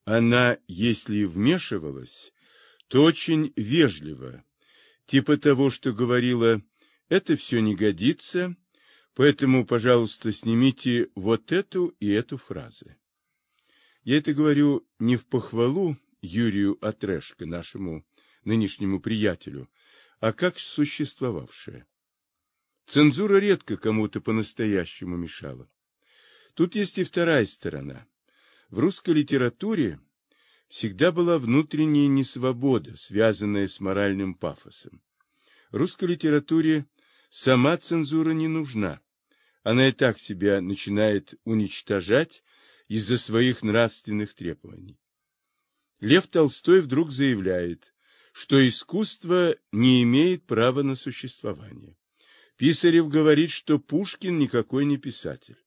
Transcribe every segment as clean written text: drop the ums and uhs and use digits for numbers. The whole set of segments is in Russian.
Она, если и вмешивалась, то очень вежливо, типа того, что говорила: «Это все не годится, поэтому, пожалуйста, снимите вот эту и эту фразы». Я это говорю не в похвалу Юрию Атрешко, нашему нынешнему приятелю, а как существовавшее. Цензура редко кому-то по-настоящему мешала. Тут есть и вторая сторона. В русской литературе всегда была внутренняя несвобода, связанная с моральным пафосом. Русской литературе сама цензура не нужна. Она и так себя начинает уничтожать из-за своих нравственных требований. Лев Толстой вдруг заявляет, что искусство не имеет права на существование. Писарев говорит, что Пушкин никакой не писатель.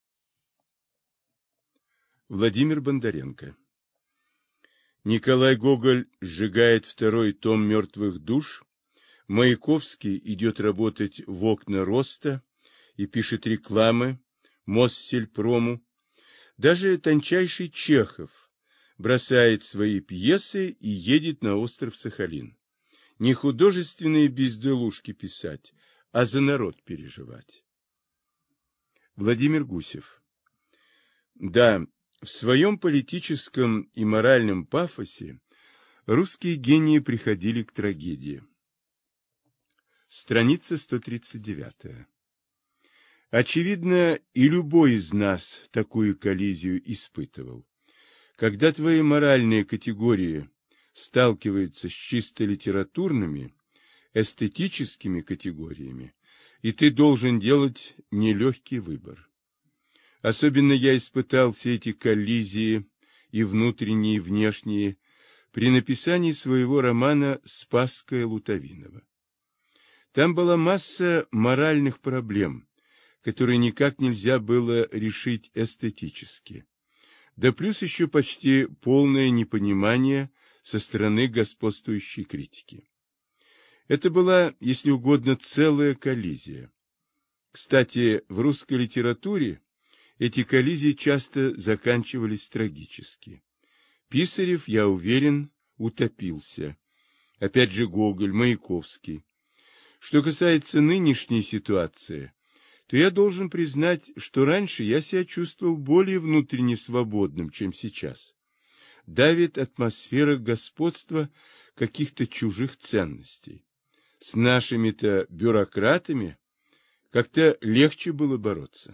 Владимир Бондаренко. Николай Гоголь сжигает второй том «Мертвых душ», Маяковский идет работать в «Окна роста» и пишет рекламы Моссельпрому. Даже тончайший Чехов бросает свои пьесы и едет на остров Сахалин. Не художественные безделушки писать, а за народ переживать. Владимир Гусев. Да, в своем политическом и моральном пафосе русские гении приходили к трагедии. Страница 139. Очевидно, и любой из нас такую коллизию испытывал. Когда твои моральные категории сталкиваются с чисто литературными, эстетическими категориями, и ты должен делать нелегкий выбор. Особенно я испытал все эти коллизии, и внутренние, и внешние, при написании своего романа «Спасская Лутовинова». Там была масса моральных проблем, которые никак нельзя было решить эстетически. Да плюс еще почти полное непонимание со стороны господствующей критики. Это была, если угодно, целая коллизия. Кстати, в русской литературе эти коллизии часто заканчивались трагически. Писарев, я уверен, утопился. Опять же Гоголь, Маяковский. Что касается нынешней ситуации, то я должен признать, что раньше я себя чувствовал более внутренне свободным, чем сейчас. Давит атмосфера господства каких-то чужих ценностей. С нашими-то бюрократами как-то легче было бороться.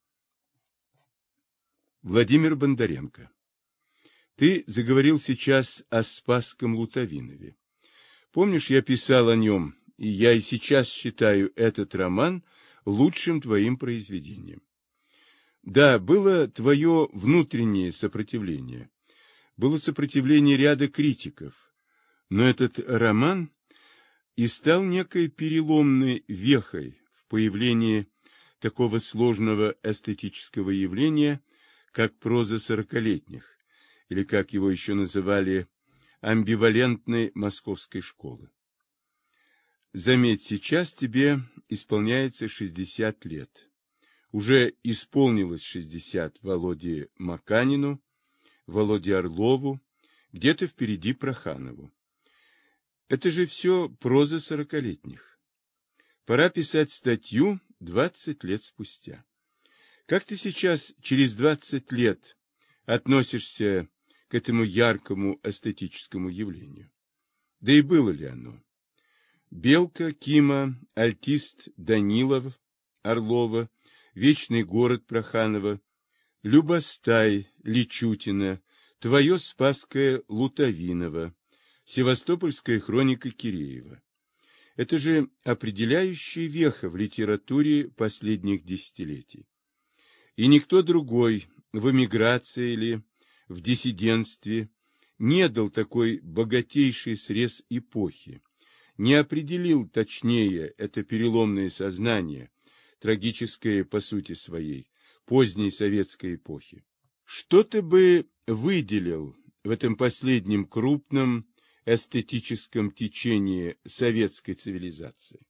Владимир Бондаренко. Ты заговорил сейчас о Спасском Лутовинове. Помнишь, я писал о нем, и я и сейчас считаю этот роман лучшим твоим произведением. Да, было твое внутреннее сопротивление. Было сопротивление ряда критиков. Но этот роман и стал некой переломной вехой в появлении такого сложного эстетического явления, как проза сорокалетних, или, как его еще называли, амбивалентной московской школы. Заметь, сейчас тебе исполняется 60 лет. Уже исполнилось 60 Володе Маканину, Володе Орлову, где-то впереди Проханову. Это же все проза сорокалетних. Пора писать статью 20 лет спустя. Как ты сейчас, через 20 лет, относишься к этому яркому эстетическому явлению? Да и было ли оно? Белка, Кима, альтист Данилов, Орлова, Вечный город Проханова, Любостай, Личутина, твое Спасское Лутовиново, Севастопольская хроника Киреева. Это же определяющая веха в литературе последних десятилетий. И никто другой в эмиграции или в диссидентстве не дал такой богатейший срез эпохи, не определил точнее это переломное сознание, трагическое по сути своей, поздней советской эпохи. Что ты бы выделил в этом последнем крупном эстетическом течении советской цивилизации?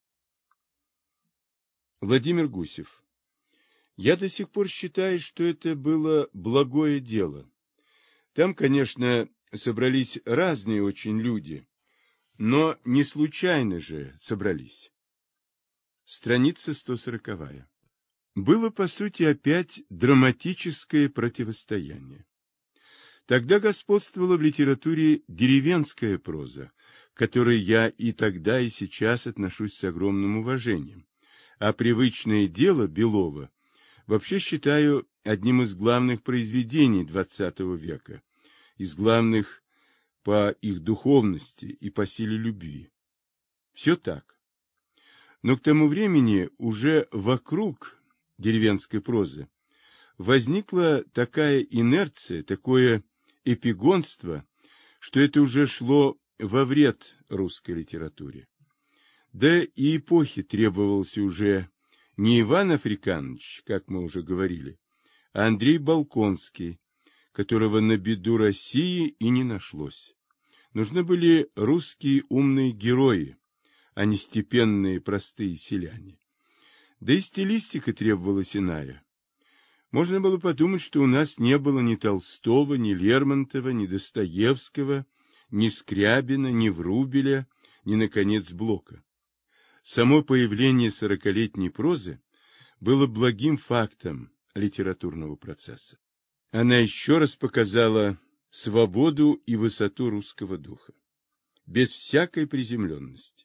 Владимир Гусев. Я до сих пор считаю, что это было благое дело. Там, конечно, собрались разные очень люди, но не случайно же собрались. Страница 140. Было, по сути, опять драматическое противостояние. Тогда господствовала в литературе деревенская проза, к которой я и тогда, и сейчас отношусь с огромным уважением, а привычное дело Белова вообще считаю одним из главных произведений XX века, из главных по их духовности и по силе любви. Все так. Но к тому времени уже вокруг деревенской прозы возникла такая инерция, такое эпигонство, что это уже шло во вред русской литературе. Да и эпохе требовался уже не Иван Африканович, как мы уже говорили, а Андрей Болконский, которого на беду России и не нашлось. Нужны были русские умные герои, а не степенные простые селяне. Да и стилистика требовалась иная. Можно было подумать, что у нас не было ни Толстого, ни Лермонтова, ни Достоевского, ни Скрябина, ни Врубеля, ни, наконец, Блока. Само появление 40-летней прозы было благим фактом литературного процесса. Она еще раз показала свободу и высоту русского духа, без всякой приземленности.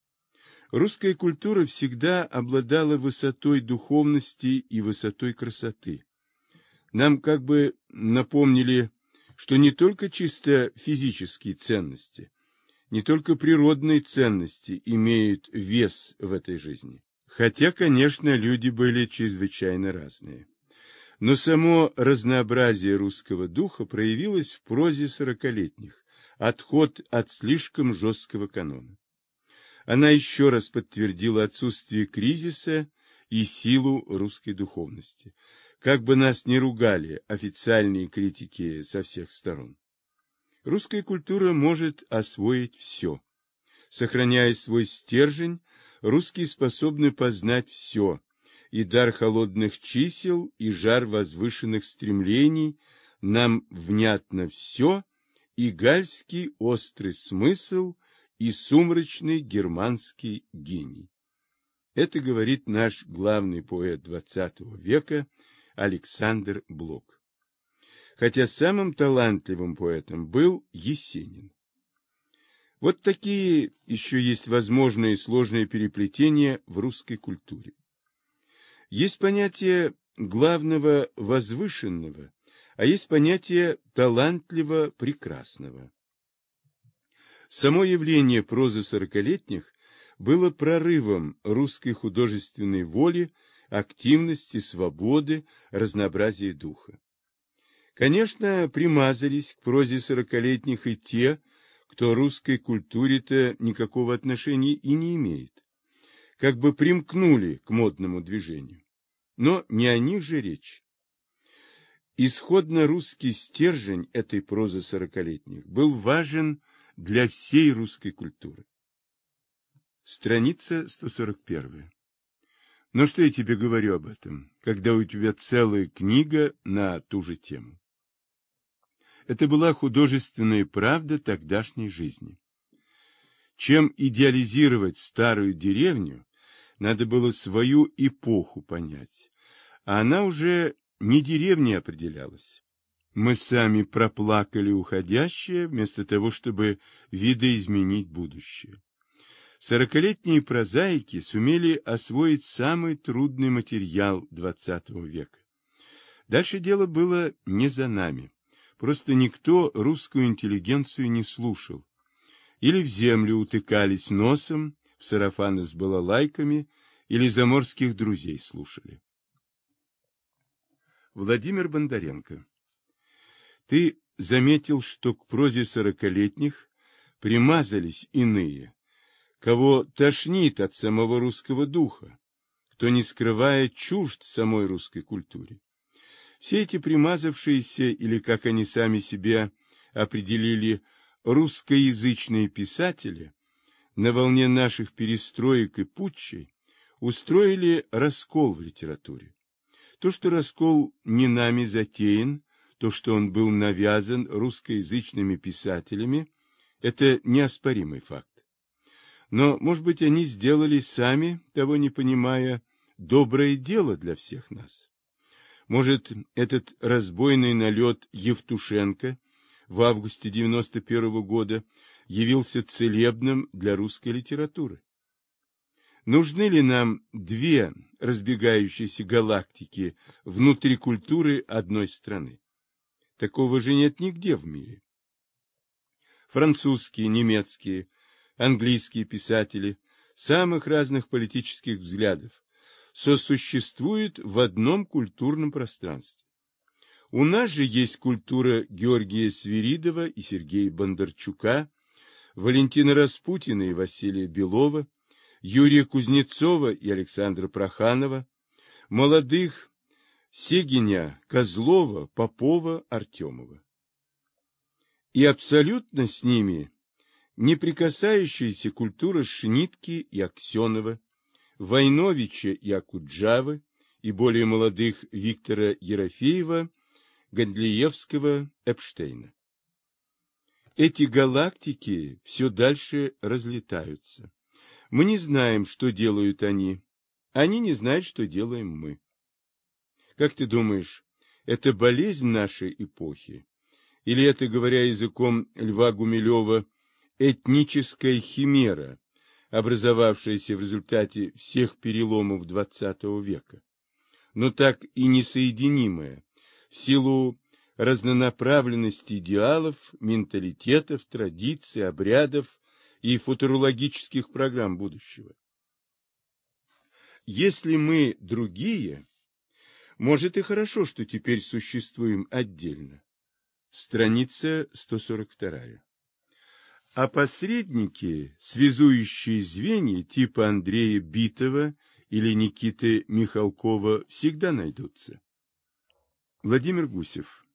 Русская культура всегда обладала высотой духовности и высотой красоты. Нам как бы напомнили, что не только чисто физические ценности, не только природные ценности имеют вес в этой жизни. Хотя, конечно, люди были чрезвычайно разные. Но само разнообразие русского духа проявилось в прозе 40-летних, отход от слишком жесткого канона. Она еще раз подтвердила отсутствие кризиса и силу русской духовности. Как бы нас ни ругали официальные критики со всех сторон. Русская культура может освоить все. Сохраняя свой стержень, русские способны познать все, и дар холодных чисел, и жар возвышенных стремлений, нам внятно все, и гальский острый смысл, и сумрачный германский гений. Это говорит наш главный поэт XX века Александр Блок. Хотя самым талантливым поэтом был Есенин. Вот такие еще есть возможные сложные переплетения в русской культуре. Есть понятие главного возвышенного, а есть понятие талантливо прекрасного. Само явление прозы 40-летних было прорывом русской художественной воли, активности, свободы, разнообразия духа. Конечно, примазались к прозе 40-летних и те, кто русской культуре-то никакого отношения и не имеет, как бы примкнули к модному движению. Но не о них же речь. Исходно русский стержень этой прозы 40-летних был важен для всей русской культуры. Страница 141. Но что я тебе говорю об этом, когда у тебя целая книга на ту же тему? Это была художественная правда тогдашней жизни. Чем идеализировать старую деревню, надо было свою эпоху понять, а она уже не деревней определялась. Мы сами проплакали уходящее, вместо того, чтобы видоизменить будущее. 40-летние прозаики сумели освоить самый трудный материал XX века. Дальше дело было не за нами. Просто никто русскую интеллигенцию не слушал. Или в землю утыкались носом, в сарафаны с балалайками, или заморских друзей слушали. Владимир Бондаренко. Ты заметил, что к прозе 40-летних примазались иные, кого тошнит от самого русского духа, кто, не скрывая, чужд самой русской культуре. Все эти примазавшиеся, или, как они сами себя определили, русскоязычные писатели, на волне наших перестроек и путчей, устроили раскол в литературе. То, что раскол не нами затеян, то, что он был навязан русскоязычными писателями, это неоспоримый факт. Но, может быть, они сделали сами, того не понимая, доброе дело для всех нас. Может, этот разбойный налет Евтушенко в августе 91 года явился целебным для русской литературы. Нужны ли нам две разбегающиеся галактики внутри культуры одной страны? Такого же нет нигде в мире. Французские, немецкие, английские писатели самых разных политических взглядов сосуществуют в одном культурном пространстве. У нас же есть культура Георгия Свиридова и Сергея Бондарчука, Валентина Распутина и Василия Белова, Юрия Кузнецова и Александра Проханова, молодых Сегиня, Козлова, Попова, Артемова. И абсолютно с ними не прикасающаяся культура Шнитки и Аксенова, Войновича и Акуджавы, и более молодых Виктора Ерофеева, Гондлиевского, Эпштейна. Эти галактики все дальше разлетаются. Мы не знаем, что делают они не знают, что делаем мы. Как ты думаешь, это болезнь нашей эпохи? Или это, говоря языком Льва Гумилева, этническая химера, образовавшаяся в результате всех переломов XX века, но так и несоединимая в силу разнонаправленности идеалов, менталитетов, традиций, обрядов и футурологических программ будущего? Если мы другие, может и хорошо, что теперь существуем отдельно. Страница 142. А посредники, связующие звенья типа Андрея Битова или Никиты Михалкова, всегда найдутся. Владимир Гусев.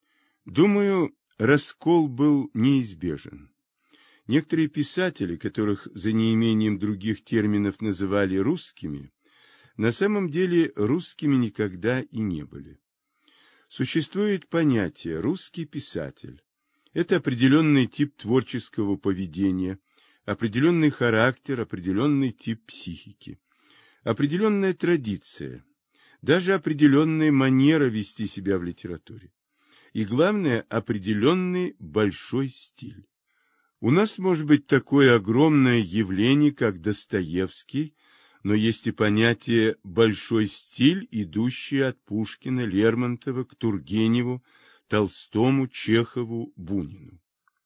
Думаю, раскол был неизбежен. Некоторые писатели, которых за неимением других терминов называли русскими, на самом деле русскими никогда и не были. Существует понятие «русский писатель». Это определенный тип творческого поведения, определенный характер, определенный тип психики, определенная традиция, даже определенная манера вести себя в литературе. И главное, определенный большой стиль. У нас может быть такое огромное явление, как Достоевский, но есть и понятие «большой стиль», идущее от Пушкина, Лермонтова к Тургеневу, Толстому, Чехову, Бунину.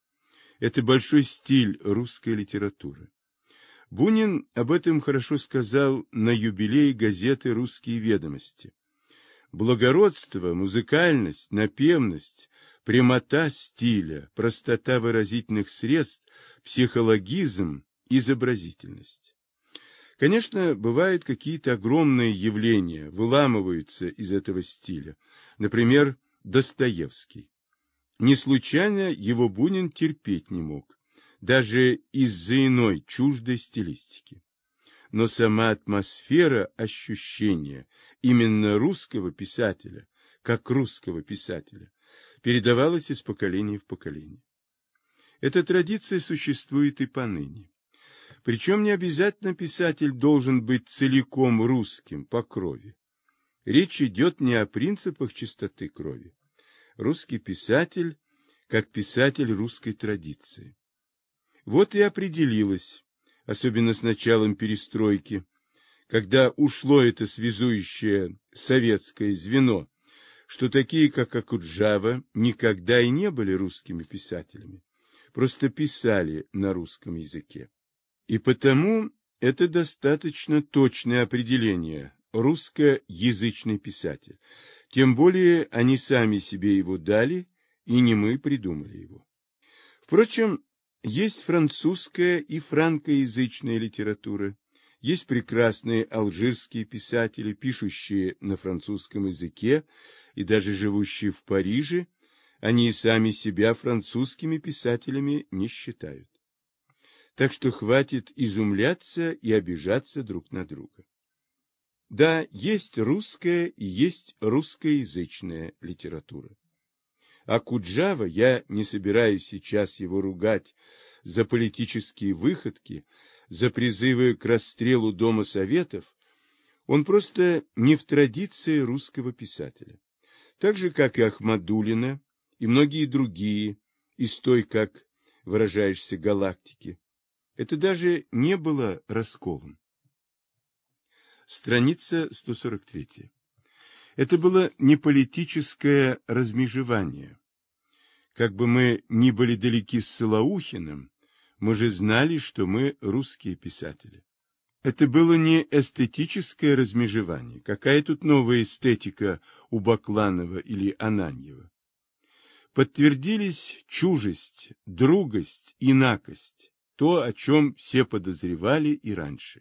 Это большой стиль русской литературы. Бунин об этом хорошо сказал на юбилее газеты «Русские ведомости». Благородство, музыкальность, напевность, прямота стиля, простота выразительных средств, психологизм, изобразительность. Конечно, бывают какие-то огромные явления, выламываются из этого стиля. Например, Достоевский. Не случайно его Бунин терпеть не мог, даже из-за иной, чуждой стилистики. Но сама атмосфера ощущения именно русского писателя, как русского писателя, передавалась из поколения в поколение. Эта традиция существует и поныне. Причем не обязательно писатель должен быть целиком русским по крови. Речь идет не о принципах чистоты крови. Русский писатель, как писатель русской традиции. Вот и определилось, особенно с началом перестройки, когда ушло это связующее советское звено, что такие, как Акуджава, никогда и не были русскими писателями, просто писали на русском языке. И потому это достаточно точное определение «русскоязычный писатель». Тем более они сами себе его дали, и не мы придумали его. Впрочем, есть французская и франкоязычная литература, есть прекрасные алжирские писатели, пишущие на французском языке и даже живущие в Париже, они и сами себя французскими писателями не считают. Так что хватит изумляться и обижаться друг на друга. Да, есть русская и есть русскоязычная литература. А Куджава, я не собираюсь сейчас его ругать за политические выходки, за призывы к расстрелу Дома Советов, он просто не в традиции русского писателя. Так же, как и Ахмадуллина, и многие другие из той, как выражаешься, галактики. Это даже не было расколом. Страница 143. Это было не политическое размежевание. Как бы мы ни были далеки с Солоухиным, мы же знали, что мы русские писатели. Это было не эстетическое размежевание. Какая тут новая эстетика у Бакланова или Ананьева? Подтвердились чужесть, другость, инакость, то, о чем все подозревали и раньше.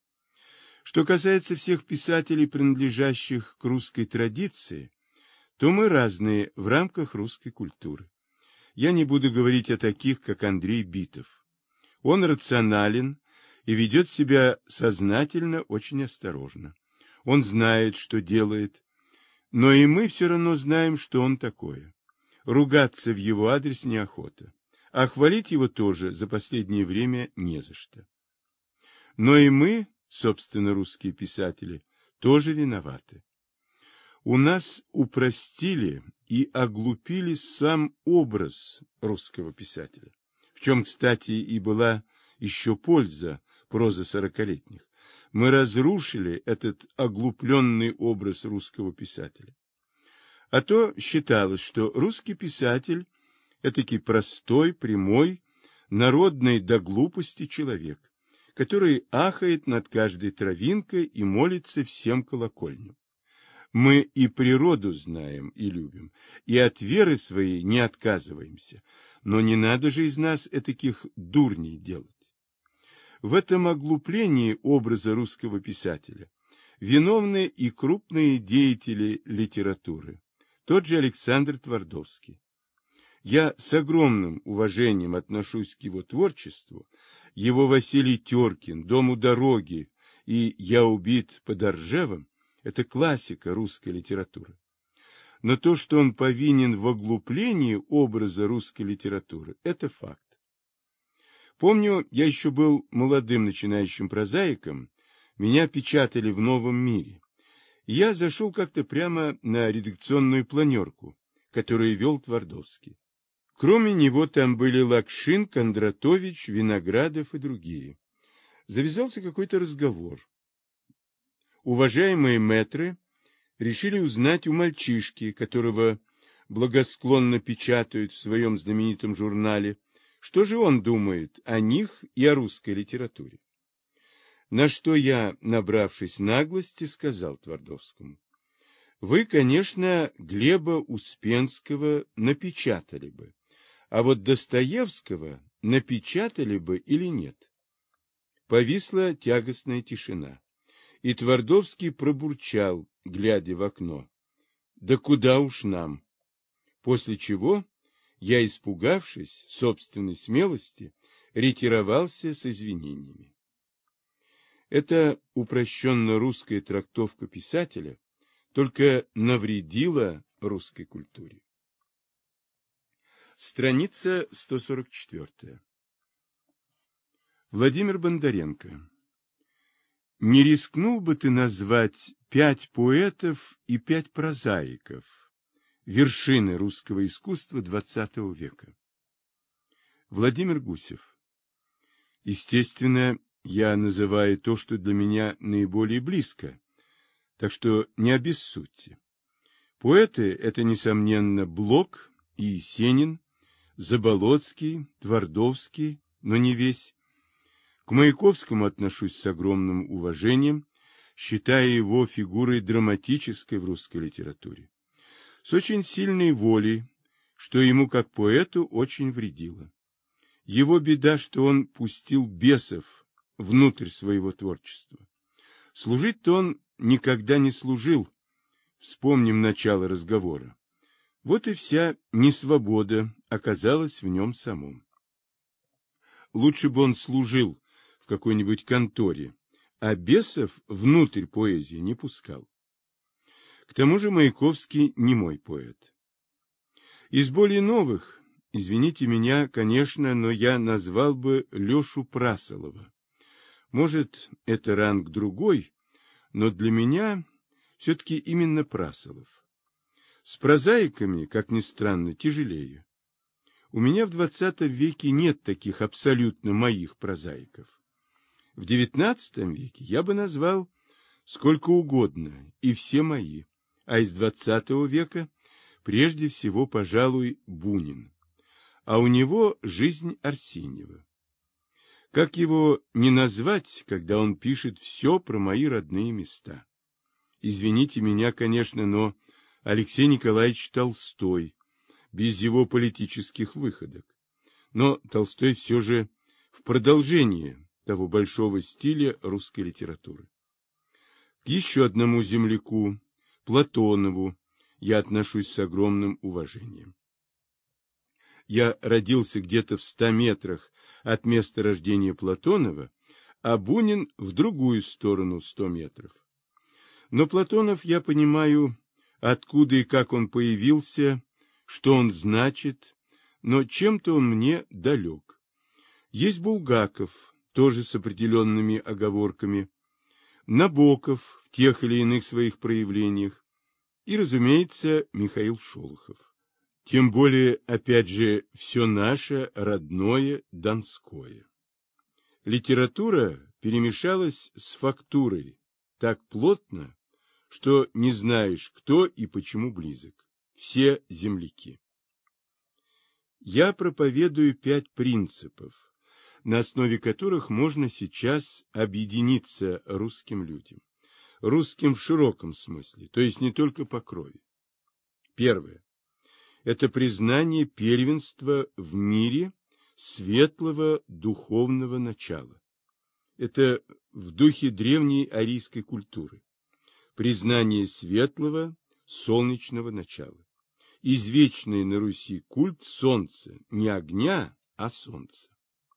Что касается всех писателей, принадлежащих к русской традиции, то мы разные в рамках русской культуры. Я не буду говорить о таких, как Андрей Битов. Он рационален и ведет себя сознательно, очень осторожно. Он знает, что делает, но и мы все равно знаем, что он такое. Ругаться в его адрес неохота, а хвалить его тоже за последнее время не за что. Но и мы, собственно, русские писатели, тоже виноваты. У нас упростили и оглупили сам образ русского писателя, в чем, кстати, и была еще польза прозы сорокалетних. Мы разрушили этот оглупленный образ русского писателя. А то считалось, что русский писатель – этакий простой, прямой, народный до глупости человек, который ахает над каждой травинкой и молится всем колокольням. Мы и природу знаем и любим, и от веры своей не отказываемся, но не надо же из нас этаких дурней делать. В этом оглуплении образа русского писателя виновны и крупные деятели литературы, тот же Александр Твардовский. Я с огромным уважением отношусь к его творчеству, его Василий Теркин, «Дом у дороги» и «Я убит под Оржевом» — это классика русской литературы. Но то, что он повинен в оглуплении образа русской литературы, это факт. Помню, я еще был молодым начинающим прозаиком, меня печатали в «Новом мире». Я зашел как-то прямо на редакционную планерку, которую вел Твардовский. Кроме него там были Лакшин, Кондратович, Виноградов и другие. Завязался какой-то разговор. Уважаемые мэтры решили узнать у мальчишки, которого благосклонно печатают в своем знаменитом журнале, что же он думает о них и о русской литературе. На что я, набравшись наглости, сказал Твардовскому: вы, конечно, Глеба Успенского напечатали бы, а вот Достоевского напечатали бы или нет? Повисла тягостная тишина, и Твардовский пробурчал, глядя в окно: да куда уж нам? После чего я, испугавшись собственной смелости, ретировался с извинениями. Эта упрощенно-русская трактовка писателя только навредила русской культуре. Страница 144. Владимир Бондаренко. Не рискнул бы ты назвать 5 поэтов и 5 прозаиков, вершины русского искусства XX века? Владимир Гусев. Естественно, я называю то, что для меня наиболее близко, так что не обессудьте. Поэты – это, несомненно, Блок и Есенин, Заболоцкий, Твардовский, но не весь. К Маяковскому отношусь с огромным уважением, считая его фигурой драматической в русской литературе, с очень сильной волей, что ему как поэту очень вредило. Его беда, что он пустил бесов внутрь своего творчества. Служить-то он никогда не служил. Вспомним начало разговора. Вот и вся несвобода оказалась в нем самом. Лучше бы он служил в какой-нибудь конторе, а бесов внутрь поэзии не пускал. К тому же Маяковский не мой поэт. Из более новых, извините меня, конечно, но я назвал бы Лешу Прасолова. Может, это ранг другой, но для меня все-таки именно Прасолов. С прозаиками, как ни странно, тяжелее. У меня в 20 веке нет таких абсолютно моих прозаиков. В 19 веке я бы назвал сколько угодно, и все мои, а из 20 века прежде всего, пожалуй, Бунин. А у него жизнь Арсеньева. Как его не назвать, когда он пишет все про мои родные места? Извините меня, конечно, но Алексей Николаевич Толстой, без его политических выходок. Но Толстой все же в продолжение того большого стиля русской литературы. К еще одному земляку, Платонову, я отношусь с огромным уважением. Я родился где-то в 100 метрах от места рождения Платонова, а Бунин в другую сторону 100 метров. Но Платонов, я понимаю, откуда и как он появился, что он значит, но чем-то он мне далек. Есть Булгаков, тоже с определенными оговорками, Набоков в тех или иных своих проявлениях и, разумеется, Михаил Шолохов. Тем более, опять же, все наше родное Донское. Литература перемешалась с фактурой так плотно, что не знаешь, кто и почему близок. Все земляки. Я проповедую 5 принципов, на основе которых можно сейчас объединиться русским людям. Русским в широком смысле, то есть не только по крови. Первое. Это признание первенства в мире светлого духовного начала. Это в духе древней арийской культуры. Признание светлого солнечного начала. Извечный на Руси культ солнца, не огня, а солнца.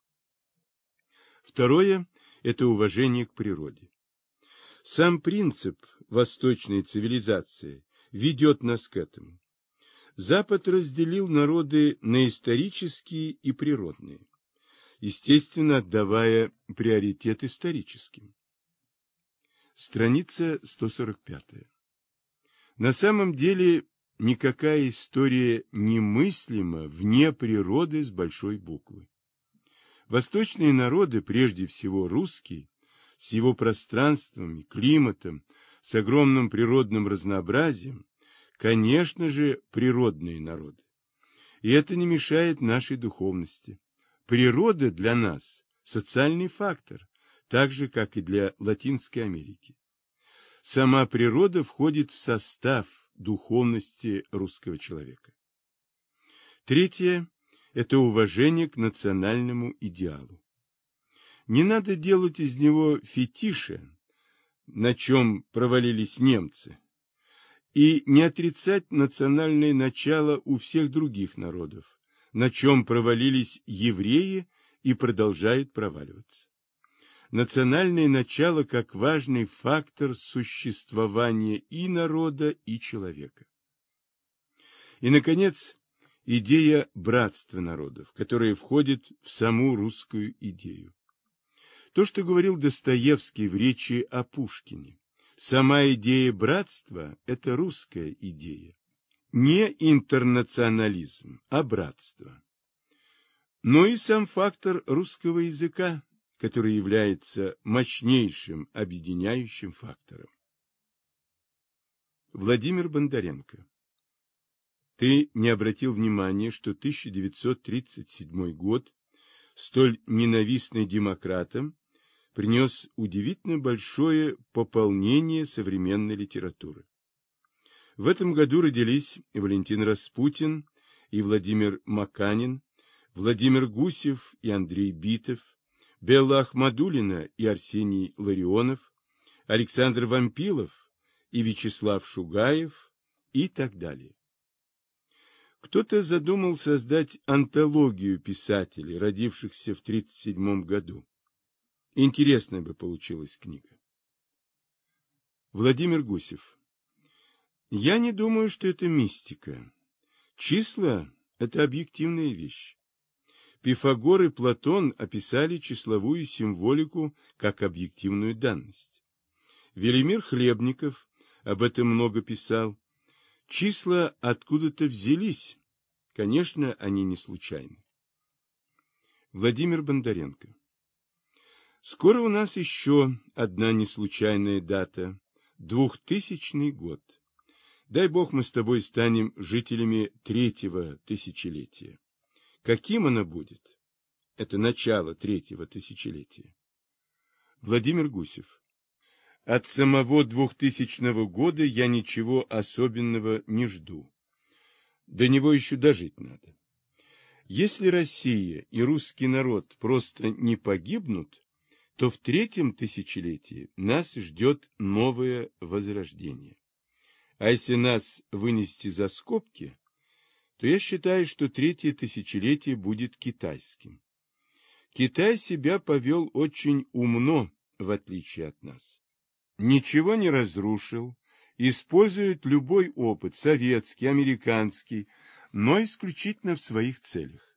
Второе – это уважение к природе. Сам принцип восточной цивилизации ведет нас к этому. Запад разделил народы на исторические и природные, естественно, отдавая приоритет историческим. Страница 145. На самом деле никакая история немыслима вне природы с большой буквы. Восточные народы, прежде всего русский, с его пространствами, климатом, с огромным природным разнообразием, конечно же, природные народы. И это не мешает нашей духовности. Природа для нас – социальный фактор, так же, как и для Латинской Америки. Сама природа входит в состав духовности русского человека. Третье – это уважение к национальному идеалу. Не надо делать из него фетиша, на чем провалились немцы, и не отрицать национальное начало у всех других народов, на чем провалились евреи и продолжают проваливаться. Национальное начало как важный фактор существования и народа, и человека. И, наконец, идея братства народов, которая входит в саму русскую идею. То, что говорил Достоевский в речи о Пушкине. Сама идея братства – это русская идея. Не интернационализм, а братство. Но и сам фактор русского языка, который является мощнейшим объединяющим фактором. Владимир Бондаренко. Ты не обратил внимания, что 1937 год, столь ненавистный демократам, принес удивительно большое пополнение современной литературы. В этом году родились Валентин Распутин и Владимир Маканин, Владимир Гусев и Андрей Битов, Белла Ахмадуллина и Арсений Ларионов, Александр Вампилов и Вячеслав Шугаев и так далее. Кто-то задумал создать антологию писателей, родившихся в 1937 году. Интересная бы получилась книга. Владимир Гусев. Я не думаю, что это мистика. Числа – это объективная вещь. Пифагор и Платон описали числовую символику как объективную данность. Велимир Хлебников об этом много писал. Числа откуда-то взялись. Конечно, они не случайны. Владимир Бондаренко. Скоро у нас еще одна неслучайная дата – 2000 год. Дай Бог, мы с тобой станем жителями 3-го тысячелетия. Каким оно будет? Это начало 3-го тысячелетия. Владимир Гусев. От самого 2000 года я ничего особенного не жду. До него еще дожить надо. Если Россия и русский народ просто не погибнут, то в 3-м тысячелетии нас ждет новое возрождение. А если нас вынести за скобки, то я считаю, что 3-е тысячелетие будет китайским. Китай себя повел очень умно, в отличие от нас. Ничего не разрушил, использует любой опыт, советский, американский, но исключительно в своих целях.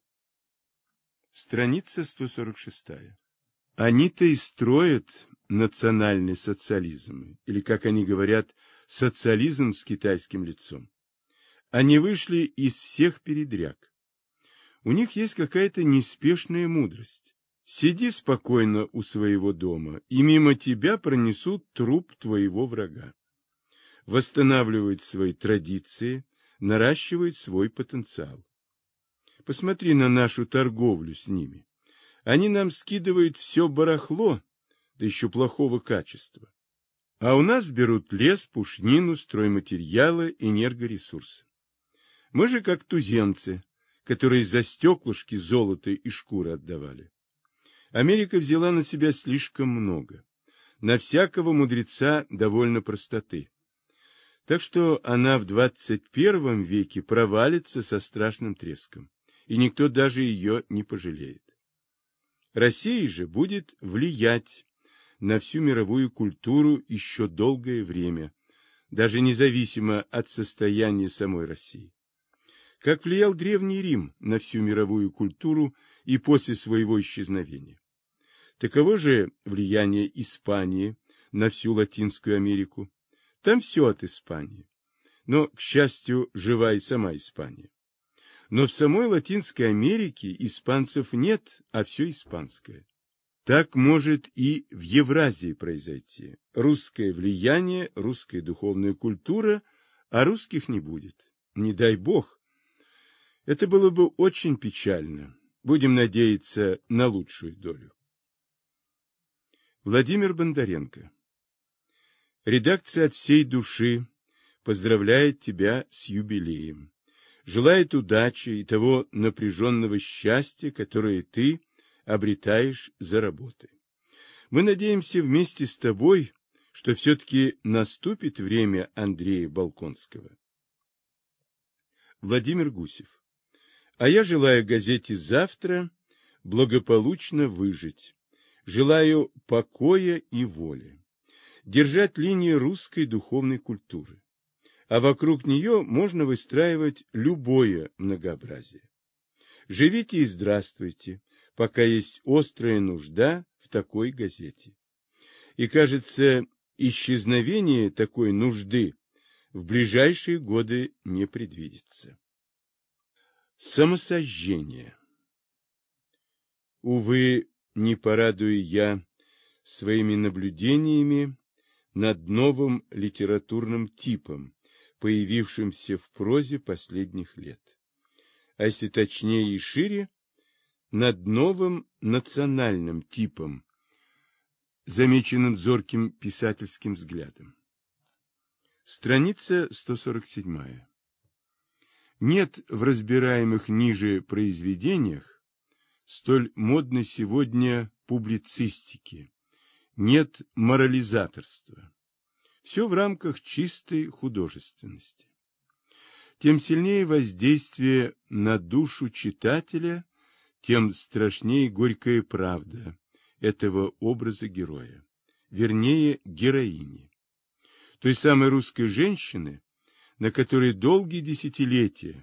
Страница 146. Они-то и строят национальный социализм, или, как они говорят, социализм с китайским лицом. Они вышли из всех передряг. У них есть какая-то неспешная мудрость. Сиди спокойно у своего дома, и мимо тебя пронесут труп твоего врага. Восстанавливают свои традиции, наращивают свой потенциал. Посмотри на нашу торговлю с ними. Они нам скидывают все барахло, да еще плохого качества. А у нас берут лес, пушнину, стройматериалы, энергоресурсы. Мы же как туземцы, которые за стеклышки золото и шкуры отдавали. Америка взяла на себя слишком много. На всякого мудреца довольно простоты. Так что она в 21 веке провалится со страшным треском, и никто даже ее не пожалеет. Россия же будет влиять на всю мировую культуру еще долгое время, даже независимо от состояния самой России. Как влиял Древний Рим на всю мировую культуру и после своего исчезновения. Таково же влияние Испании на всю Латинскую Америку. Там все от Испании. Но, к счастью, жива и сама Испания. Но в самой Латинской Америке испанцев нет, а все испанское. Так может и в Евразии произойти. Русское влияние, русская духовная культура, а русских не будет. Не дай Бог. Это было бы очень печально. Будем надеяться на лучшую долю. Владимир Бондаренко. Редакция от всей души поздравляет тебя с юбилеем. Желает удачи и того напряженного счастья, которое ты обретаешь за работой. Мы надеемся вместе с тобой, что все-таки наступит время Андрея Болконского. Владимир Гусев. А я желаю газете «Завтра» благополучно выжить. Желаю покоя и воли. Держать линию русской духовной культуры. А вокруг нее можно выстраивать любое многообразие. Живите и здравствуйте, пока есть острая нужда в такой газете. И, кажется, исчезновение такой нужды в ближайшие годы не предвидится. Самосожжение. Увы, не порадую я своими наблюдениями над новым литературным типом, появившимся в прозе последних лет. А если точнее и шире, над новым национальным типом, замеченным зорким писательским взглядом. Страница 147. Нет в разбираемых ниже произведениях столь модной сегодня публицистики, нет морализаторства. Все в рамках чистой художественности. Тем сильнее воздействие на душу читателя, тем страшнее горькая правда этого образа героя, вернее, героини. Той самой русской женщины, на которой долгие десятилетия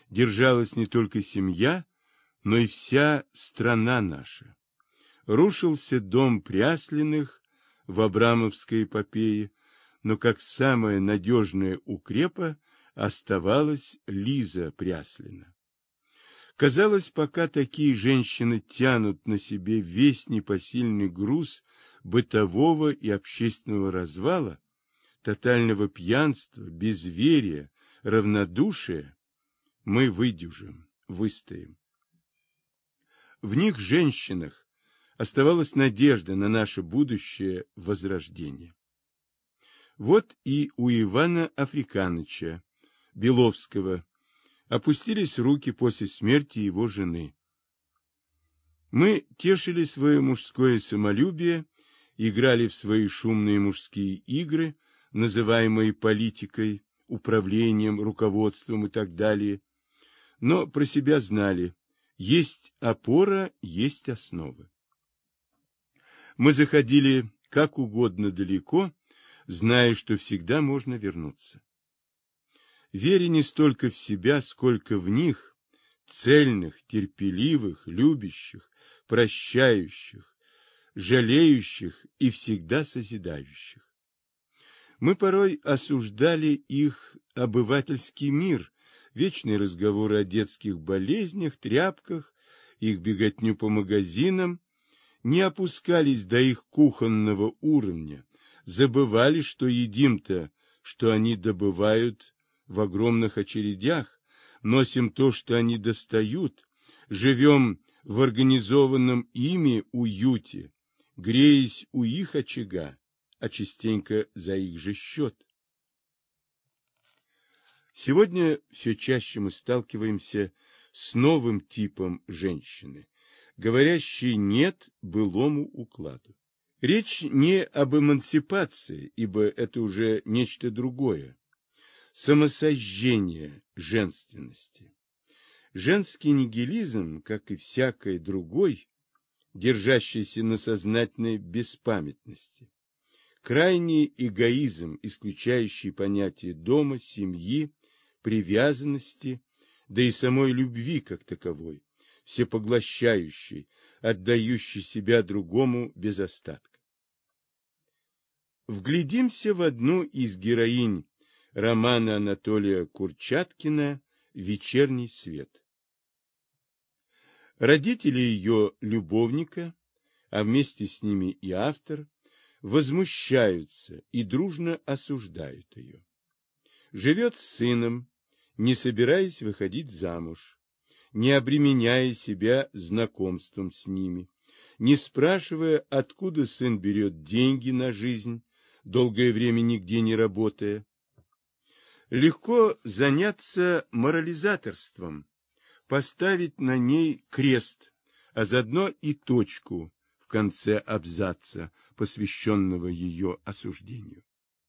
держалась не только семья, но и вся страна наша. Рушился дом Пряслиных в Абрамовской эпопее, но как самая надежная укрепа оставалась Лиза Пряслина. Казалось, пока такие женщины тянут на себе весь непосильный груз бытового и общественного развала, тотального пьянства, безверия, равнодушия, мы выдержим, выстоим. В них, женщинах, оставалась надежда на наше будущее возрождение. Вот и у Ивана Африканыча Беловского опустились руки после смерти его жены. Мы тешили свое мужское самолюбие, играли в свои шумные мужские игры, называемые политикой, управлением, руководством и так далее, но про себя знали, есть опора, есть основа. Мы заходили как угодно далеко, зная, что всегда можно вернуться. Веря не столько в себя, сколько в них, цельных, терпеливых, любящих, прощающих, жалеющих и всегда созидающих. Мы порой осуждали их обывательский мир, вечные разговоры о детских болезнях, тряпках, их беготню по магазинам, не опускались до их кухонного уровня, забывали, что едим-то, что они добывают в огромных очередях, носим то, что они достают, живем в организованном ими уюте, греясь у их очага, а частенько за их же счет. Сегодня все чаще мы сталкиваемся с новым типом женщины, говорящей «нет» былому укладу. Речь не об эмансипации, ибо это уже нечто другое. Самосожжение женственности. Женский нигилизм, как и всякий другой, держащийся на сознательной беспамятности. Крайний эгоизм, исключающий понятие дома, семьи, привязанности, да и самой любви как таковой, всепоглощающий, отдающий себя другому без остатка. Вглядимся в одну из героинь романа Анатолия Курчаткина «Вечерний свет». Родители ее любовника, а вместе с ними и автор, возмущаются и дружно осуждают ее. Живет с сыном, не собираясь выходить замуж, не обременяя себя знакомством с ними, не спрашивая, откуда сын берет деньги на жизнь, долгое время нигде не работая. Легко заняться морализаторством, поставить на ней крест, а заодно и точку в конце абзаца, посвященного ее осуждению.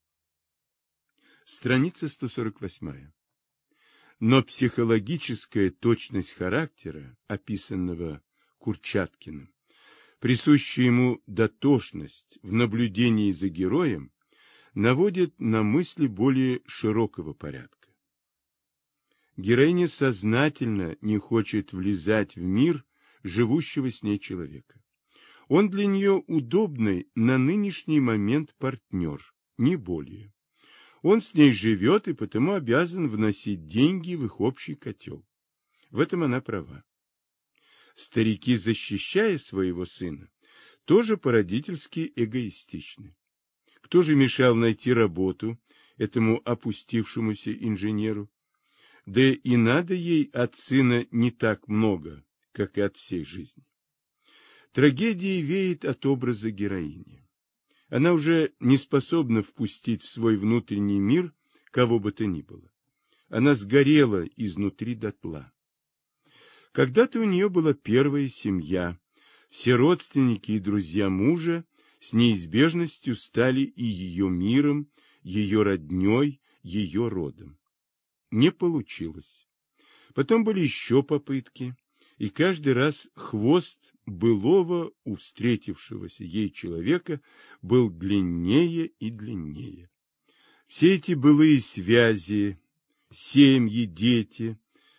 Страница 148. Но психологическая точность характера, описанного Курчаткиным, присущая ему дотошность в наблюдении за героем, наводит на мысли более широкого порядка. Героиня сознательно не хочет влезать в мир живущего с ней человека. Он для нее удобный на нынешний момент партнер, не более. Он с ней живет и потому обязан вносить деньги в их общий котел. В этом она права. Старики, защищая своего сына, тоже по-родительски эгоистичны. Кто же мешал найти работу этому опустившемуся инженеру? Да и надо ей от сына не так много, как и от всей жизни. Трагедия веет от образа героини. Она уже не способна впустить в свой внутренний мир кого бы то ни было. Она сгорела изнутри дотла. Когда-то у нее была первая семья. Все родственники и друзья мужа с неизбежностью стали и ее миром, ее родней, ее родом. Не получилось. Потом были еще попытки, и каждый раз хвост былого у встретившегося ей человека был длиннее и длиннее. Все эти былые связи, семьи, дети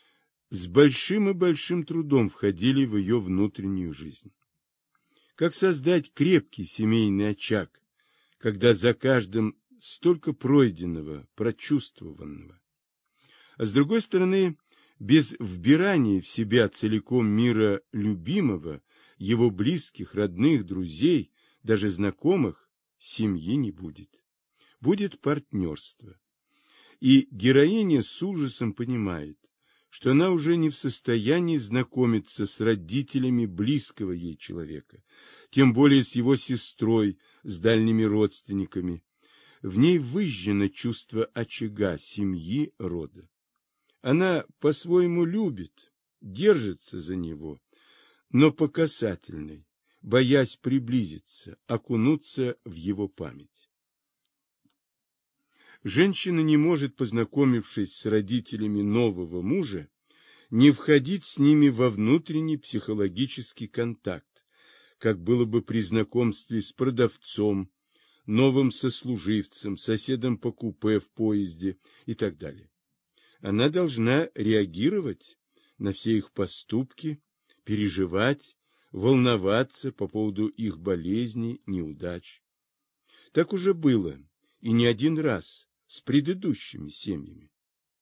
с большим и большим трудом входили в ее внутреннюю жизнь. Как создать крепкий семейный очаг, когда за каждым столько пройденного, прочувствованного? А с другой стороны, без вбирания в себя целиком мира любимого, его близких, родных, друзей, даже знакомых, семьи не будет. Будет партнерство. И героиня с ужасом понимает, что она уже не в состоянии знакомиться с родителями близкого ей человека, тем более с его сестрой, с дальними родственниками. В ней выжжено чувство очага, семьи, рода. Она по-своему любит, держится за него, но по касательной, боясь приблизиться, окунуться в его память. Женщина не может, познакомившись с родителями нового мужа, не входить с ними во внутренний психологический контакт, как было бы при знакомстве с продавцом, новым сослуживцем, соседом по купе в поезде и так далее. Она должна реагировать на все их поступки, переживать, волноваться по поводу их болезней, неудач. Так уже было, и не один раз, с предыдущими семьями.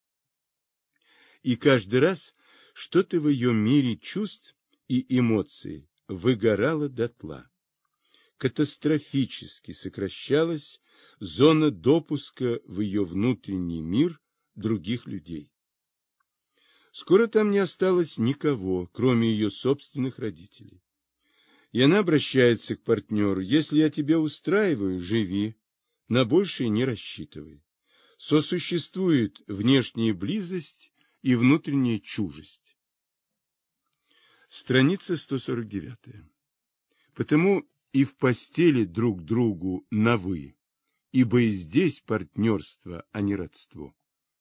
И каждый раз что-то в ее мире чувств и эмоций выгорало дотла. Катастрофически сокращалась зона допуска в ее внутренний мир других людей. Скоро там не осталось никого, кроме ее собственных родителей. И она обращается к партнеру: если я тебя устраиваю, живи, на большее не рассчитывай. Сосуществует внешняя близость и внутренняя чужесть. Страница 149. Потому и в постели друг другу на «вы», ибо и здесь партнерство, а не родство.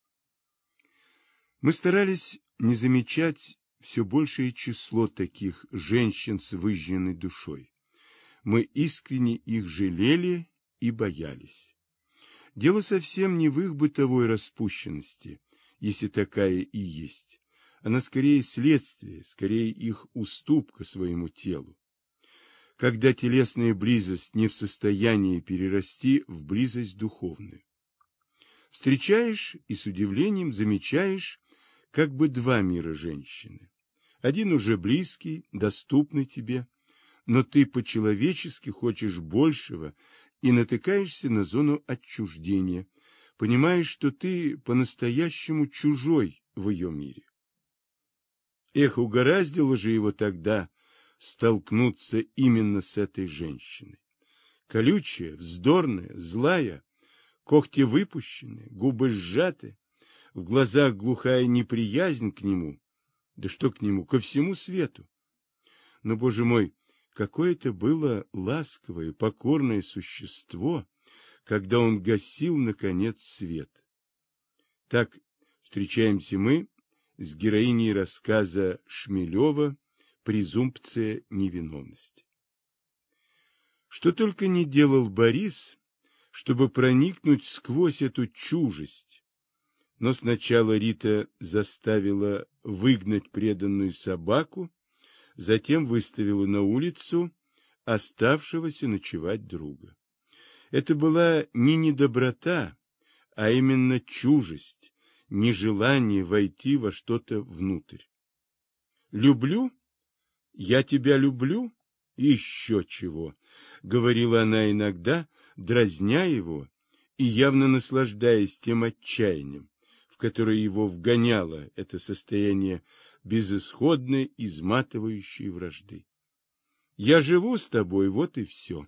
Мы старались не замечать все большее число таких женщин с выжженной душой. Мы искренне их жалели и боялись. Дело совсем не в их бытовой распущенности, если такая и есть. Она скорее следствие, скорее их уступка своему телу. Когда телесная близость не в состоянии перерасти в близость духовную. Встречаешь и с удивлением замечаешь как бы два мира женщины. Один уже близкий, доступный тебе, но ты по-человечески хочешь большего и натыкаешься на зону отчуждения, понимаешь, что ты по-настоящему чужой в ее мире. Эх, угораздило же его тогда столкнуться именно с этой женщиной. Колючая, вздорная, злая, когти выпущены, губы сжаты, в глазах глухая неприязнь к нему. Да что к нему, ко всему свету. Но, Боже мой, какое это было ласковое, покорное существо, когда он гасил, наконец, свет. Так встречаемся мы с героиней рассказа Шмелева «Презумпция невиновности». Что только не делал Борис, чтобы проникнуть сквозь эту чужесть. Но сначала Рита заставила выгнать преданную собаку, затем выставила на улицу оставшегося ночевать друга. Это была не недоброта, а именно чужесть, нежелание войти во что-то внутрь. «Люблю? Я тебя люблю? Еще чего!» — говорила она иногда, дразня его и явно наслаждаясь тем отчаянием, в которое его вгоняло это состояние безысходной, изматывающей вражды. «Я живу с тобой, вот и все».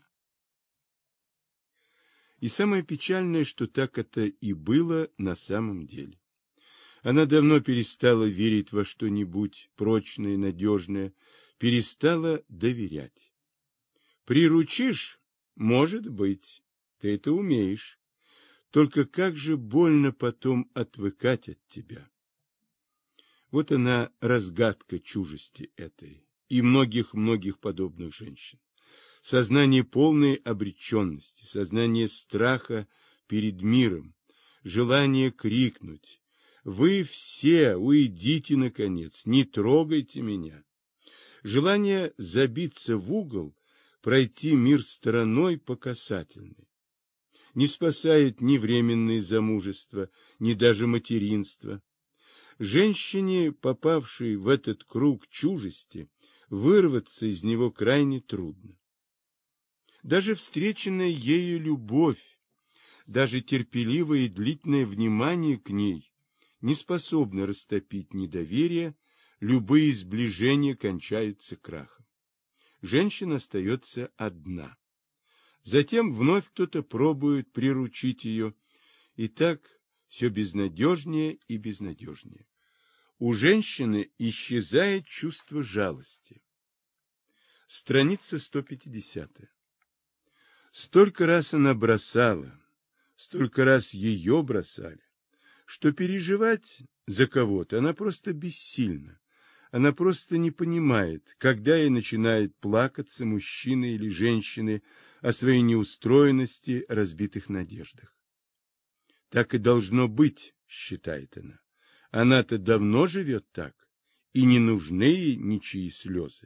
И самое печальное, что так это и было на самом деле. Она давно перестала верить во что-нибудь прочное, надежное, перестала доверять. Приручишь? Может быть, ты это умеешь. Только как же больно потом отвыкать от тебя. Вот она разгадка чужести этой и многих-многих подобных женщин. Сознание полной обреченности, сознание страха перед миром, желание крикнуть, Вы все уйдите, наконец, не трогайте меня. Желание забиться в угол, пройти мир стороной по касательной. Не спасает ни временное замужество, ни даже материнство. Женщине, попавшей в этот круг чужести, вырваться из него крайне трудно. Даже встреченная ею любовь, даже терпеливое и длительное внимание к ней не способны растопить недоверие, любые сближения кончаются крахом. Женщина остается одна. Затем вновь кто-то пробует приручить ее, и так все безнадежнее и безнадежнее. У женщины исчезает чувство жалости. Страница 150. Столько раз она бросала, столько раз ее бросали, что переживать за кого-то она просто бессильна. Она просто не понимает, когда ей начинает плакаться мужчины или женщины о своей неустроенности, разбитых надеждах. Так и должно быть, считает она. Она-то давно живет так, и не нужны ей ничьи слезы.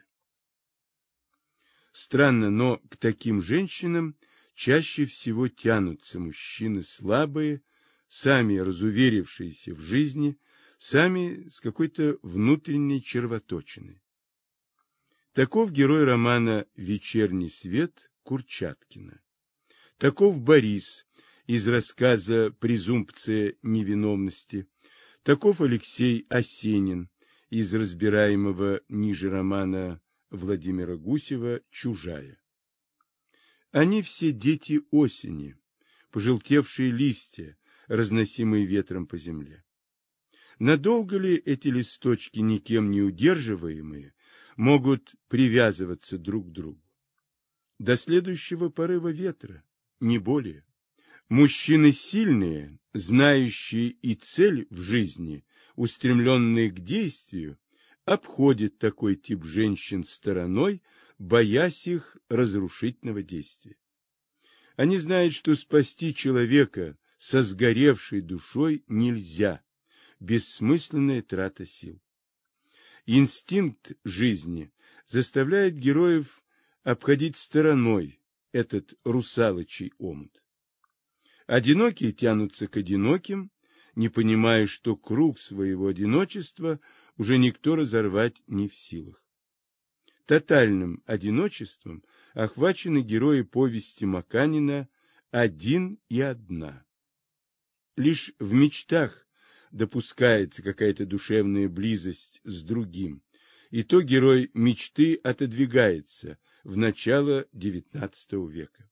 Странно, но к таким женщинам чаще всего тянутся мужчины слабые, сами разуверившиеся в жизни, сами с какой-то внутренней червоточиной. Таков герой романа «Вечерний свет» Курчаткина. Таков Борис из рассказа «Презумпция невиновности». Таков Алексей Осенин из разбираемого ниже романа Владимира Гусева «Чужая». Они все дети осени, пожелтевшие листья, разносимые ветром по земле. Надолго ли эти листочки, никем не удерживаемые, могут привязываться друг к другу? До следующего порыва ветра, не более. Мужчины сильные, знающие и цель в жизни, устремленные к действию, обходят такой тип женщин стороной, боясь их разрушительного действия. Они знают, что спасти человека со сгоревшей душой нельзя, бессмысленная трата сил. Инстинкт жизни заставляет героев обходить стороной этот русалочий омут. Одинокие тянутся к одиноким, не понимая, что круг своего одиночества уже никто разорвать не в силах. Тотальным одиночеством охвачены герои повести Маканина «Один и одна». Лишь в мечтах допускается какая-то душевная близость с другим, и то герой мечты отодвигается в начало XIX века.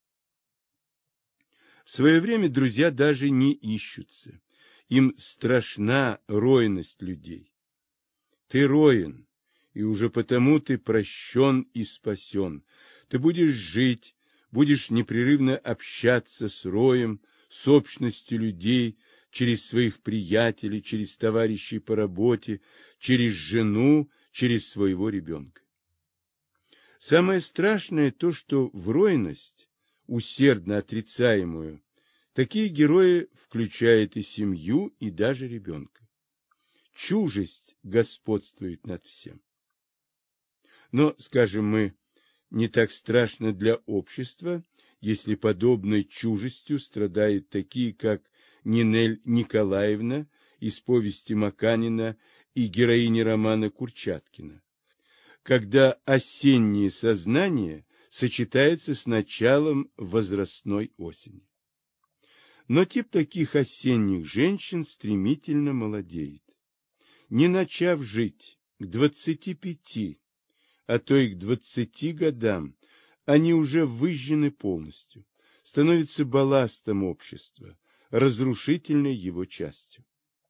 В свое время друзья даже не ищутся, им страшна ройность людей. Ты роен, и уже потому ты прощен и спасен. Ты будешь жить, будешь непрерывно общаться с роем, с общностью людей, через своих приятелей, через товарищей по работе, через жену, через своего ребенка. Самое страшное то, что в ройность, усердно отрицаемую, такие герои включают и семью, и даже ребенка. Чужесть господствует над всем. Но, скажем мы, не так страшно для общества, если подобной чужестью страдают такие, как Нинель Николаевна из повести Маканина и героини романа Курчаткина, когда осеннее сознание сочетается с началом возрастной осени. Но тип таких осенних женщин стремительно молодеет. Не начав жить к 25, а то и к 20 годам, они уже выжжены полностью, становятся балластом общества, разрушительной его частью.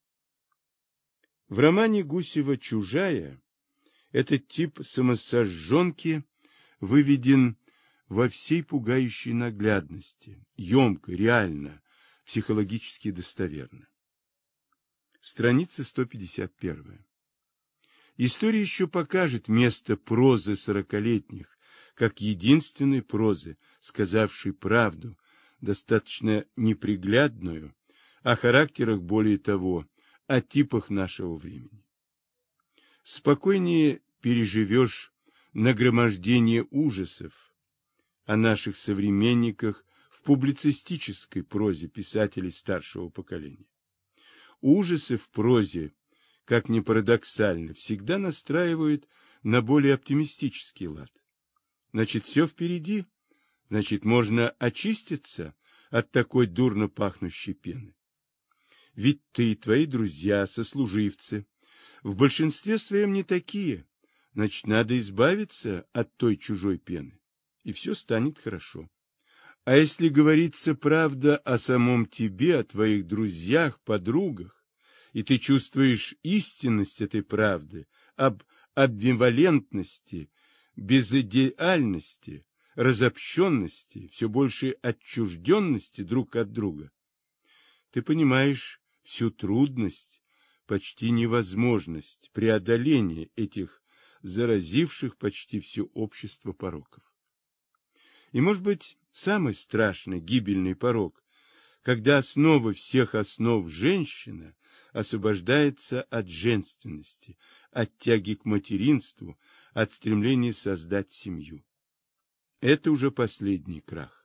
В романе Гусева «Чужая» этот тип самосожженки выведен во всей пугающей наглядности, емко, реально, психологически достоверно. Страница 151. История еще покажет место прозы сорокалетних, как единственной прозы, сказавшей правду, достаточно неприглядную, о характерах, более того, о типах нашего времени. Спокойнее переживешь нагромождение ужасов о наших современниках в публицистической прозе писателей старшего поколения. Ужасы в прозе, как ни парадоксально, всегда настраивают на более оптимистический лад. Значит, все впереди, значит, можно очиститься от такой дурно пахнущей пены. Ведь ты и твои друзья, сослуживцы, в большинстве своем не такие, значит, надо избавиться от той чужой пены, и все станет хорошо. А если говорится правда о самом тебе, о твоих друзьях, подругах, и ты чувствуешь истинность этой правды, об амбивалентности, безидеальности, разобщенности, все большей отчужденности друг от друга, ты понимаешь всю трудность, почти невозможность преодоления этих заразивших почти все общество пороков. И, может быть, самый страшный гибельный порок, когда основа всех основ женщина освобождается от женственности, от тяги к материнству, от стремления создать семью. Это уже последний крах.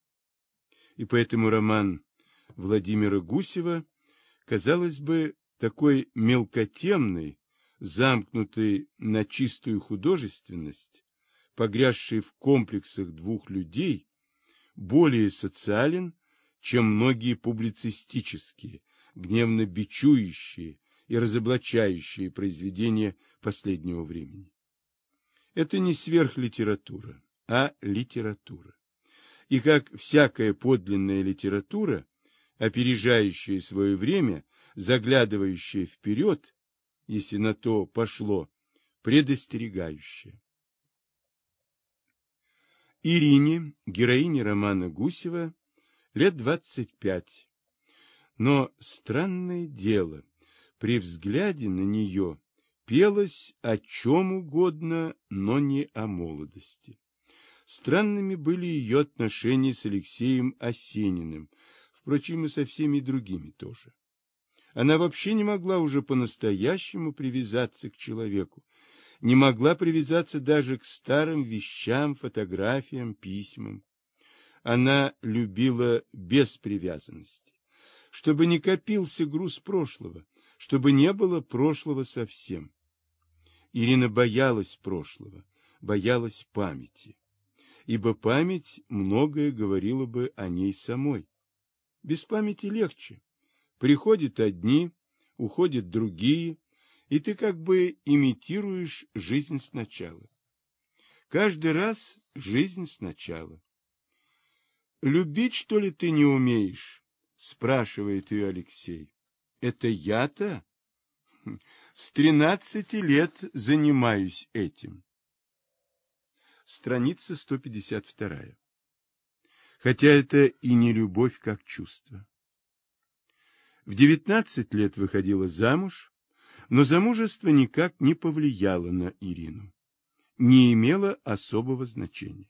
И поэтому роман Владимира Гусева, казалось бы, такой мелкотемный, замкнутый на чистую художественность, погрязший в комплексах двух людей, более социален, чем многие публицистические, гневно бичующие и разоблачающие произведения последнего времени. Это не сверхлитература, а литература. И как всякая подлинная литература, опережающая свое время, заглядывающая вперед, если на то пошло, предостерегающая. Ирине, героине романа Гусева, лет 25. Но странное дело, при взгляде на нее пелось о чем угодно, но не о молодости. Странными были ее отношения с Алексеем Осениным, впрочем, и со всеми другими тоже. Она вообще не могла уже по-настоящему привязаться к человеку, не могла привязаться даже к старым вещам, фотографиям, письмам. Она любила без привязанности, чтобы не копился груз прошлого, чтобы не было прошлого совсем. Ирина боялась прошлого, боялась памяти, ибо память многое говорила бы о ней самой. Без памяти легче. Приходят одни, уходят другие, и ты как бы имитируешь жизнь сначала. Каждый раз жизнь сначала. «Любить, что ли, ты не умеешь?» — спрашивает ее Алексей. «Это я-то? С 13 лет занимаюсь этим». Страница 152. Хотя это и не любовь как чувство. В 19 лет выходила замуж, но замужество никак не повлияло на Ирину, не имело особого значения.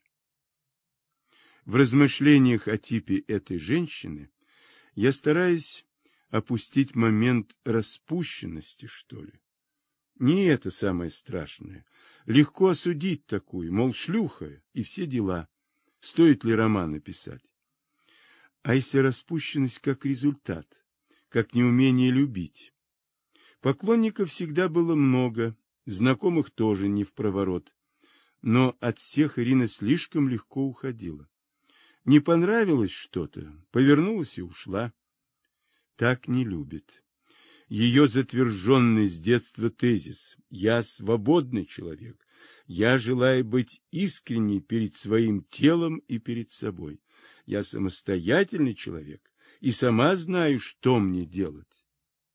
В размышлениях о типе этой женщины я стараюсь опустить момент распущенности, что ли. Не это самое страшное. Легко осудить такую, мол, шлюха и все дела. Стоит ли роман написать? А если распущенность как результат, как неумение любить? Поклонников всегда было много, знакомых тоже не впроворот. Но от всех Ирина слишком легко уходила. Не понравилось что-то, повернулась и ушла. Так не любит. Ее затверженный с детства тезис «Я свободный человек, я желаю быть искренней перед своим телом и перед собой, я самостоятельный человек и сама знаю, что мне делать».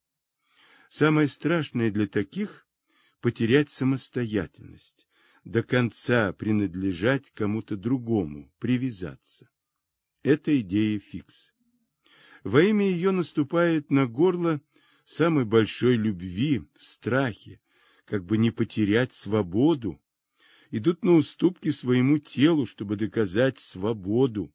Самое страшное для таких – потерять самостоятельность, до конца принадлежать кому-то другому, привязаться. Это идея фикс. Во имя ее наступает на горло самой большой любви в страхе, как бы не потерять свободу, идут на уступки своему телу, чтобы доказать свободу.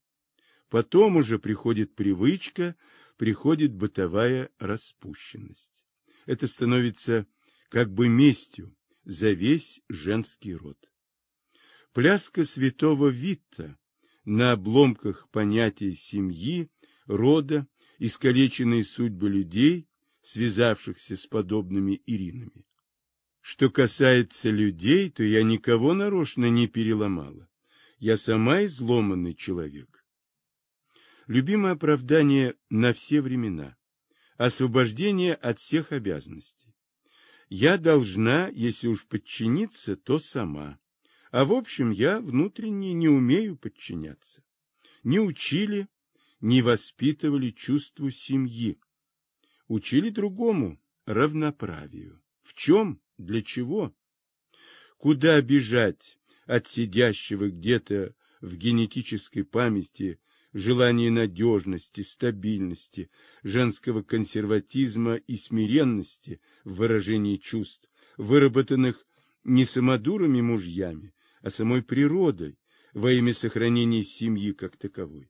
Потом уже приходит привычка, приходит бытовая распущенность. это становится как бы местью за весь женский род. Пляска святого Витта на обломках понятий семьи, рода, искалеченные судьбы людей, связавшихся с подобными Иринами. Что касается людей, то я никого нарочно не переломала. Я сама изломанный человек. Любимое оправдание на все времена. Освобождение от всех обязанностей. Я должна, если уж подчиниться, то сама. А в общем, я внутренне не умею подчиняться. Не учили, не воспитывали чувству семьи. Учили другому, равноправию. В чем? Для чего? Куда бежать от сидящего где-то в генетической памяти желания надежности, стабильности, женского консерватизма и смиренности в выражении чувств, выработанных не самодурами мужьями, а самой природой во имя сохранения семьи как таковой?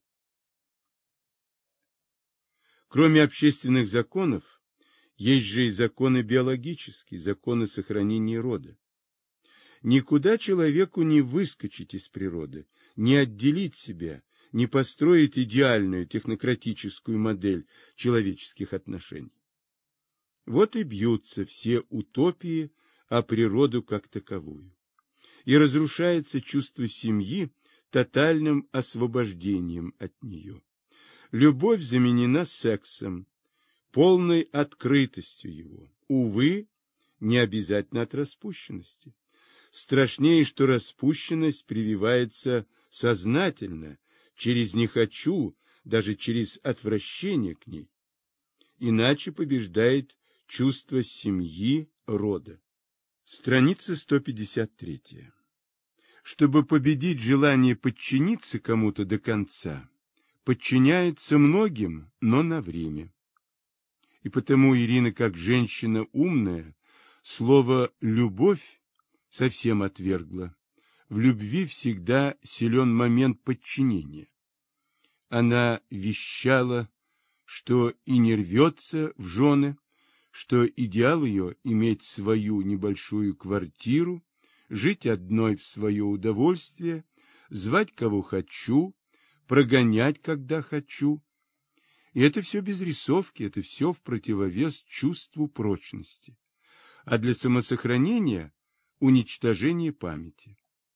Кроме общественных законов, есть же и законы биологические, законы сохранения рода. Никуда человеку не выскочить из природы, не отделить себя, не построить идеальную технократическую модель человеческих отношений. Вот и бьются все утопии о природу как таковую. И разрушается чувство семьи тотальным освобождением от нее. Любовь заменена сексом, полной открытостью его. Увы, не обязательно от распущенности. Страшнее, что распущенность прививается сознательно, через «не хочу», даже через отвращение к ней. Иначе побеждает чувство семьи, рода. Страница 153. Чтобы победить желание подчиниться кому-то до конца, подчиняется многим, но на время. И потому Ирина, как женщина умная, слово «любовь» совсем отвергла. В любви всегда силен момент подчинения. Она вещала, что и не рвется в жены, что идеал ее иметь свою небольшую квартиру, жить одной в свое удовольствие, звать кого хочу, прогонять, когда хочу. И это все без рисовки, это все в противовес чувству прочности. А для самосохранения – уничтожение памяти.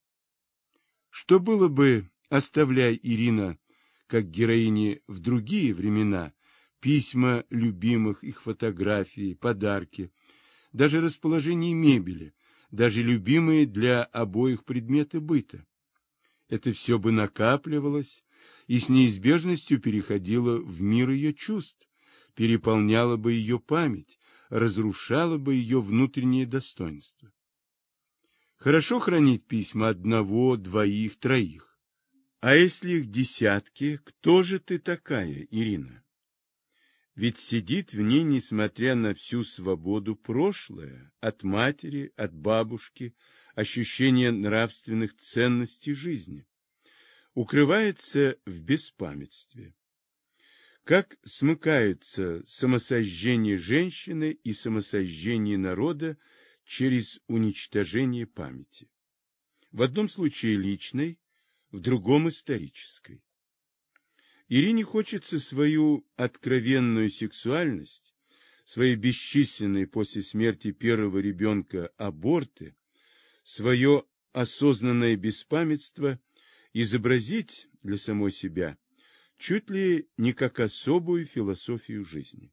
Что было бы, оставляя Ирина, как героини в другие времена, письма любимых, их фотографии, подарки, даже расположение мебели, даже любимые для обоих предметы быта. Это все бы накапливалось и с неизбежностью переходило в мир ее чувств, переполняло бы ее память, разрушало бы ее внутреннее достоинство. Хорошо хранить письма одного, двоих, троих. А если их десятки, кто же ты такая, Ирина? Ведь сидит в ней, несмотря на всю свободу, прошлое, от матери, от бабушки, ощущение нравственных ценностей жизни. Укрывается в беспамятстве. Как смыкается самосожжение женщины и самосожжение народа через уничтожение памяти. В одном случае личной, в другом исторической. Ирине хочется свою откровенную сексуальность, свои бесчисленные после смерти первого ребенка аборты, свое осознанное беспамятство изобразить для самой себя чуть ли не как особую философию жизни.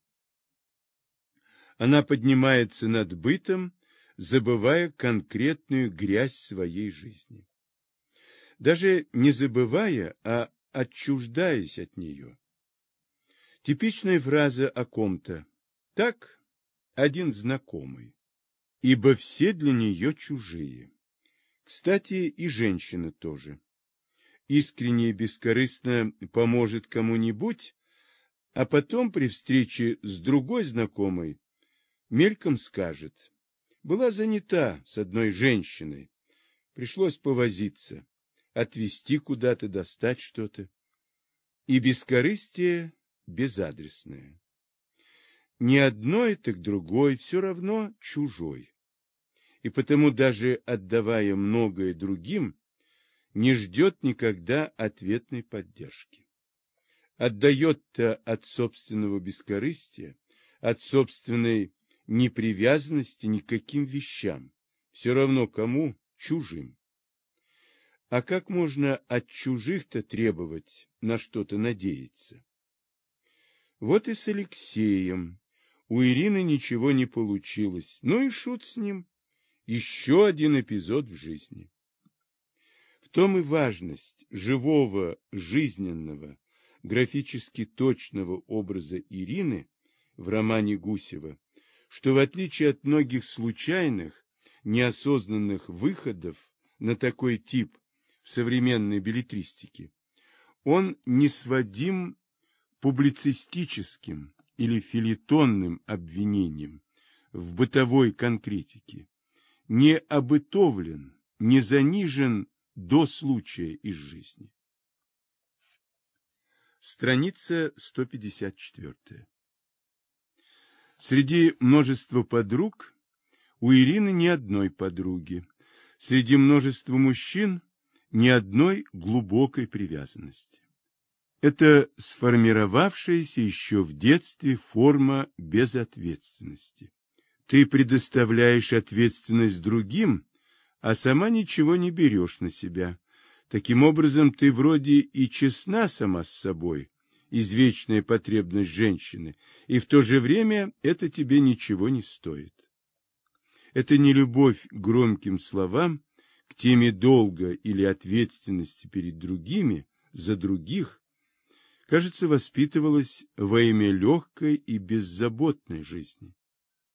Она поднимается над бытом, забывая конкретную грязь своей жизни. Даже не забывая, а отчуждаясь от нее. Типичная фраза о ком-то. Так, один знакомый. Ибо все для нее чужие. Кстати, и женщина тоже. Искренне и бескорыстно поможет кому-нибудь, а потом при встрече с другой знакомой мельком скажет: была занята с одной женщиной, пришлось повозиться, отвезти куда-то, достать что-то. И бескорыстие безадресное. не одной, так другой, все равно чужой. И потому даже отдавая многое другим, не ждет никогда ответной поддержки. Отдает-то от собственного бескорыстия, от собственной непривязанности ни к каким вещам, все равно кому, чужим. А как можно от чужих-то требовать, на что-то надеяться? Вот и с Алексеем. У Ирины ничего не получилось. Ну и шут с ним. Еще один эпизод в жизни. В том и важность живого, жизненного, графически точного образа Ирины в романе Гусева, что в отличие от многих случайных, неосознанных выходов на такой тип в современной беллетристике, он не сводим публицистическим или фельетонным обвинением в бытовой конкретике, не обытовлен, не занижен до случая из жизни. Страница 154. Среди множества подруг у Ирины ни одной подруги, среди множества мужчин ни одной глубокой привязанности. Это сформировавшаяся еще в детстве форма безответственности. Ты предоставляешь ответственность другим, а сама ничего не берешь на себя. Таким образом, ты вроде и честна сама с собой, извечная потребность женщины, и в то же время это тебе ничего не стоит. Это не любовь к громким словам, к теме долга или ответственности перед другими, за других, кажется, воспитывалась во имя легкой и беззаботной жизни.